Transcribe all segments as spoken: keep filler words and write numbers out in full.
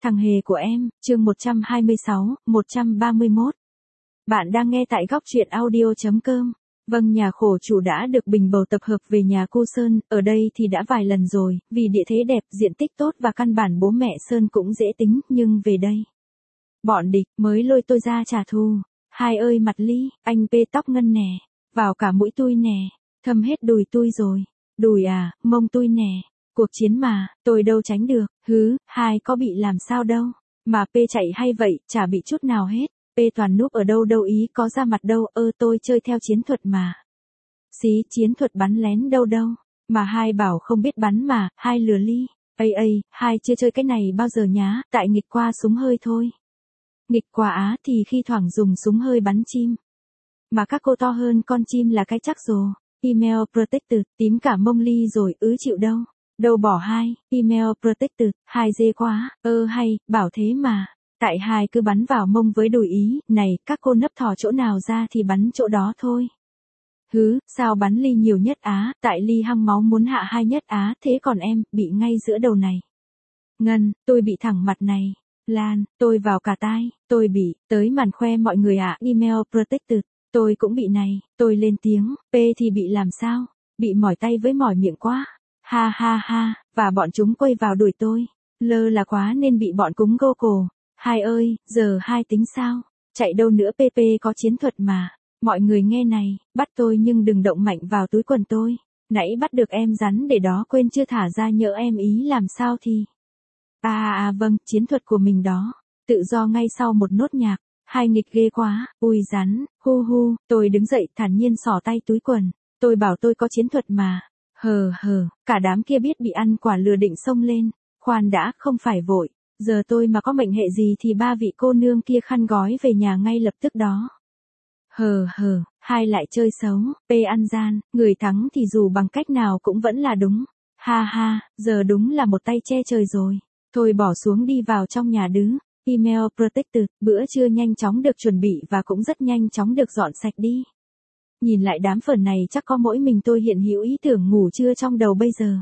Thằng hề của em, chương một trăm hai mươi sáu, một trăm ba mươi mốt. Bạn đang nghe tại góc truyện audio chấm com. Vâng, nhà khổ chủ đã được bình bầu tập hợp về nhà cô Sơn, ở đây thì đã vài lần rồi, vì địa thế đẹp, diện tích tốt và căn bản bố mẹ Sơn cũng dễ tính, nhưng về đây. Bọn địch mới lôi tôi ra trả thù. Hai ơi mặt ly, anh pê tóc ngân nè, vào cả mũi tui nè, thâm hết đùi tui rồi. Đùi à, mông tui nè. Cuộc chiến mà, tôi đâu tránh được, hứ, hai có bị làm sao đâu. Mà P chạy hay vậy, chả bị chút nào hết. P toàn núp ở đâu đâu ý có ra mặt đâu, ơ tôi chơi theo chiến thuật mà. Xí, chiến thuật bắn lén đâu đâu. Mà hai bảo không biết bắn mà, hai lừa ly. Ây ây, hai chưa chơi cái này bao giờ nhá, tại nghịch qua súng hơi thôi. Nghịch qua á thì khi thoảng dùng súng hơi bắn chim. Mà các cô to hơn con chim là cái chắc rồi. Email protected, tím cả mông ly rồi, ứ chịu đâu. Đâu bỏ hai, email protected, hai dê quá, ơ hay, bảo thế mà. Tại hai cứ bắn vào mông với đùi ý, này, các cô nấp thò chỗ nào ra thì bắn chỗ đó thôi. Hứ, sao bắn ly nhiều nhất á, tại ly hăng máu muốn hạ hai nhất á, thế còn em, bị ngay giữa đầu này. Ngân, tôi bị thẳng mặt này. Lan, tôi vào cả tai, tôi bị, tới màn khoe mọi người ạ, à, email protected. Tôi cũng bị này, tôi lên tiếng, P thì bị làm sao, bị mỏi tay với mỏi miệng quá. Ha ha ha, và bọn chúng quay vào đuổi tôi. Lơ là quá nên bị bọn cúng gô cổ. Hai ơi, giờ hai tính sao? Chạy đâu nữa pê pê có chiến thuật mà. Mọi người nghe này, bắt tôi nhưng đừng động mạnh vào túi quần tôi. Nãy bắt được em rắn để đó quên chưa thả ra nhỡ em ý làm sao thì. À à à vâng, chiến thuật của mình đó. Tự do ngay sau một nốt nhạc. Hai nghịch ghê quá, ui rắn, hu hu, tôi đứng dậy thản nhiên xỏ tay túi quần. Tôi bảo tôi có chiến thuật mà. Hờ hờ, cả đám kia biết bị ăn quả lừa định xông lên. Khoan đã, không phải vội. Giờ tôi mà có mệnh hệ gì thì ba vị cô nương kia khăn gói về nhà ngay lập tức đó. Hờ hờ, hai lại chơi xấu, P ăn gian, người thắng thì dù bằng cách nào cũng vẫn là đúng. Ha ha, giờ đúng là một tay che trời rồi. Thôi bỏ xuống đi vào trong nhà đứ. Email protected, bữa trưa nhanh chóng được chuẩn bị và cũng rất nhanh chóng được dọn sạch đi. Nhìn lại đám phần này chắc có mỗi mình tôi hiện hữu ý tưởng ngủ trưa trong đầu bây giờ.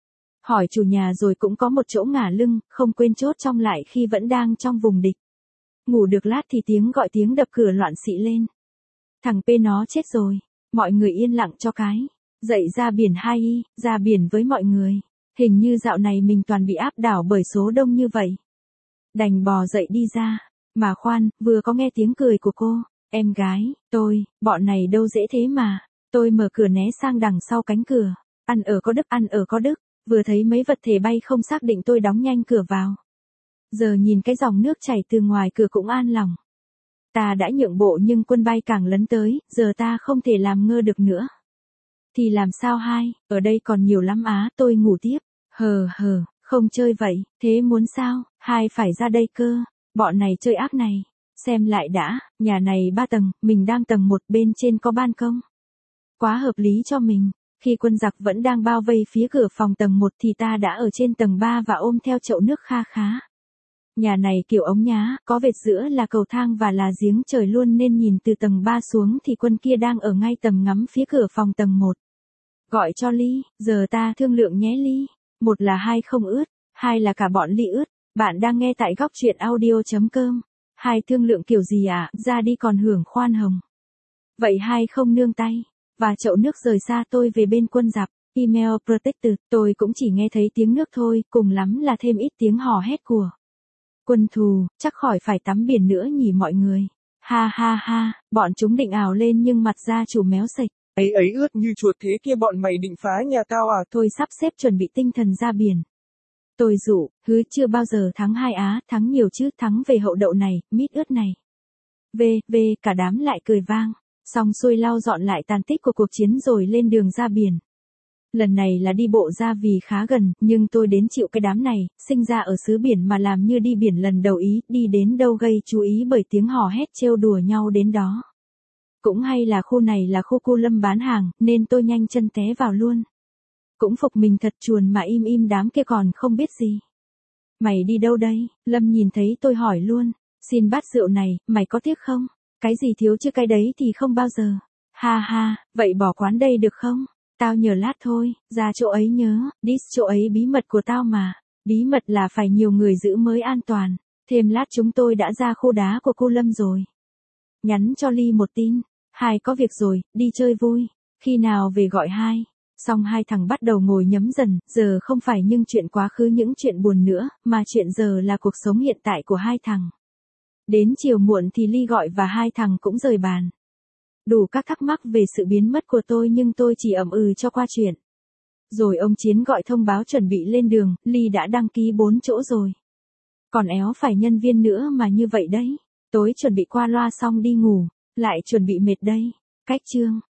Hỏi chủ nhà rồi cũng có một chỗ ngả lưng, không quên chốt trong lại khi vẫn đang trong vùng địch. Ngủ được lát thì tiếng gọi tiếng đập cửa loạn xị lên. Thằng P nó chết rồi, mọi người yên lặng cho cái. Dậy ra biển hai y, ra biển với mọi người. Hình như dạo này mình toàn bị áp đảo bởi số đông như vậy. Đành bò dậy đi ra. Mà khoan, vừa có nghe tiếng cười của cô. Em gái, tôi, bọn này đâu dễ thế mà. Tôi mở cửa né sang đằng sau cánh cửa. Ăn ở có đức, ăn ở có đức. Vừa thấy mấy vật thể bay không xác định tôi đóng nhanh cửa vào. Giờ nhìn cái dòng nước chảy từ ngoài cửa cũng an lòng. Ta đã nhượng bộ nhưng quân bay càng lấn tới, giờ ta không thể làm ngơ được nữa. Thì làm sao hai, ở đây còn nhiều lắm á, tôi ngủ tiếp. Hờ hờ, không chơi vậy, thế muốn sao, hai phải ra đây cơ. Bọn này chơi ác này. Xem lại đã, nhà này ba tầng, mình đang tầng một, bên trên có ban công. Quá hợp lý cho mình. Khi quân giặc vẫn đang bao vây phía cửa phòng tầng một thì ta đã ở trên tầng ba và ôm theo chậu nước kha khá. Nhà này kiểu ống nhá, có vệt giữa là cầu thang và là giếng trời luôn nên nhìn từ tầng ba xuống thì quân kia đang ở ngay tầm ngắm phía cửa phòng tầng một. Gọi cho Ly, giờ ta thương lượng nhé Ly. Một là hai không ướt, hai là cả bọn Ly ướt. Bạn đang nghe tại góc truyện audio chấm com. Hai thương lượng kiểu gì ạ, à? Ra đi còn hưởng khoan hồng. Vậy hai không nương tay. Và chậu nước rời xa tôi về bên quân giặc. Email protected, tôi cũng chỉ nghe thấy tiếng nước thôi, cùng lắm là thêm ít tiếng hò hét của quân thù, chắc khỏi phải tắm biển nữa nhỉ mọi người. Ha ha ha, bọn chúng định ảo lên nhưng mặt gia chủ méo sạch. Ấy ấy ướt như chuột thế kia bọn mày định phá nhà tao à? Tôi sắp xếp chuẩn bị tinh thần ra biển. Tôi dụ, hứ chưa bao giờ thắng hai á, thắng nhiều chứ, thắng về hậu đậu này, mít ướt này. Về, về, cả đám lại cười vang. Xong xuôi lau dọn lại tàn tích của cuộc chiến rồi lên đường ra biển. Lần này là đi bộ ra vì khá gần, nhưng tôi đến chịu cái đám này, sinh ra ở xứ biển mà làm như đi biển lần đầu ý, đi đến đâu gây chú ý bởi tiếng hò hét trêu đùa nhau đến đó. Cũng hay là khu này là khu cu Lâm bán hàng, nên tôi nhanh chân té vào luôn. Cũng phục mình thật chuồn mà im im đám kia còn không biết gì. Mày đi đâu đây? Lâm nhìn thấy tôi hỏi luôn. Xin bát rượu này, mày có tiếc không? Cái gì thiếu chứ cái đấy thì không bao giờ. Ha ha, vậy bỏ quán đây được không? Tao nhờ lát thôi, ra chỗ ấy nhớ, dis chỗ ấy bí mật của tao mà. Bí mật là phải nhiều người giữ mới an toàn. Thêm lát chúng tôi đã ra khu đá của cô Lâm rồi. Nhắn cho Ly một tin. Hai có việc rồi, đi chơi vui. Khi nào về gọi hai. Xong hai thằng bắt đầu ngồi nhấm dần, giờ không phải nhưng chuyện quá khứ những chuyện buồn nữa, mà chuyện giờ là cuộc sống hiện tại của hai thằng. Đến chiều muộn thì Ly gọi và hai thằng cũng rời bàn. Đủ các thắc mắc về sự biến mất của tôi nhưng tôi chỉ ậm ừ cho qua chuyện. Rồi ông Chiến gọi thông báo chuẩn bị lên đường, Ly đã đăng ký bốn chỗ rồi. Còn éo phải nhân viên nữa mà như vậy đấy. Tối chuẩn bị qua loa xong đi ngủ, lại chuẩn bị mệt đây. Cách chương.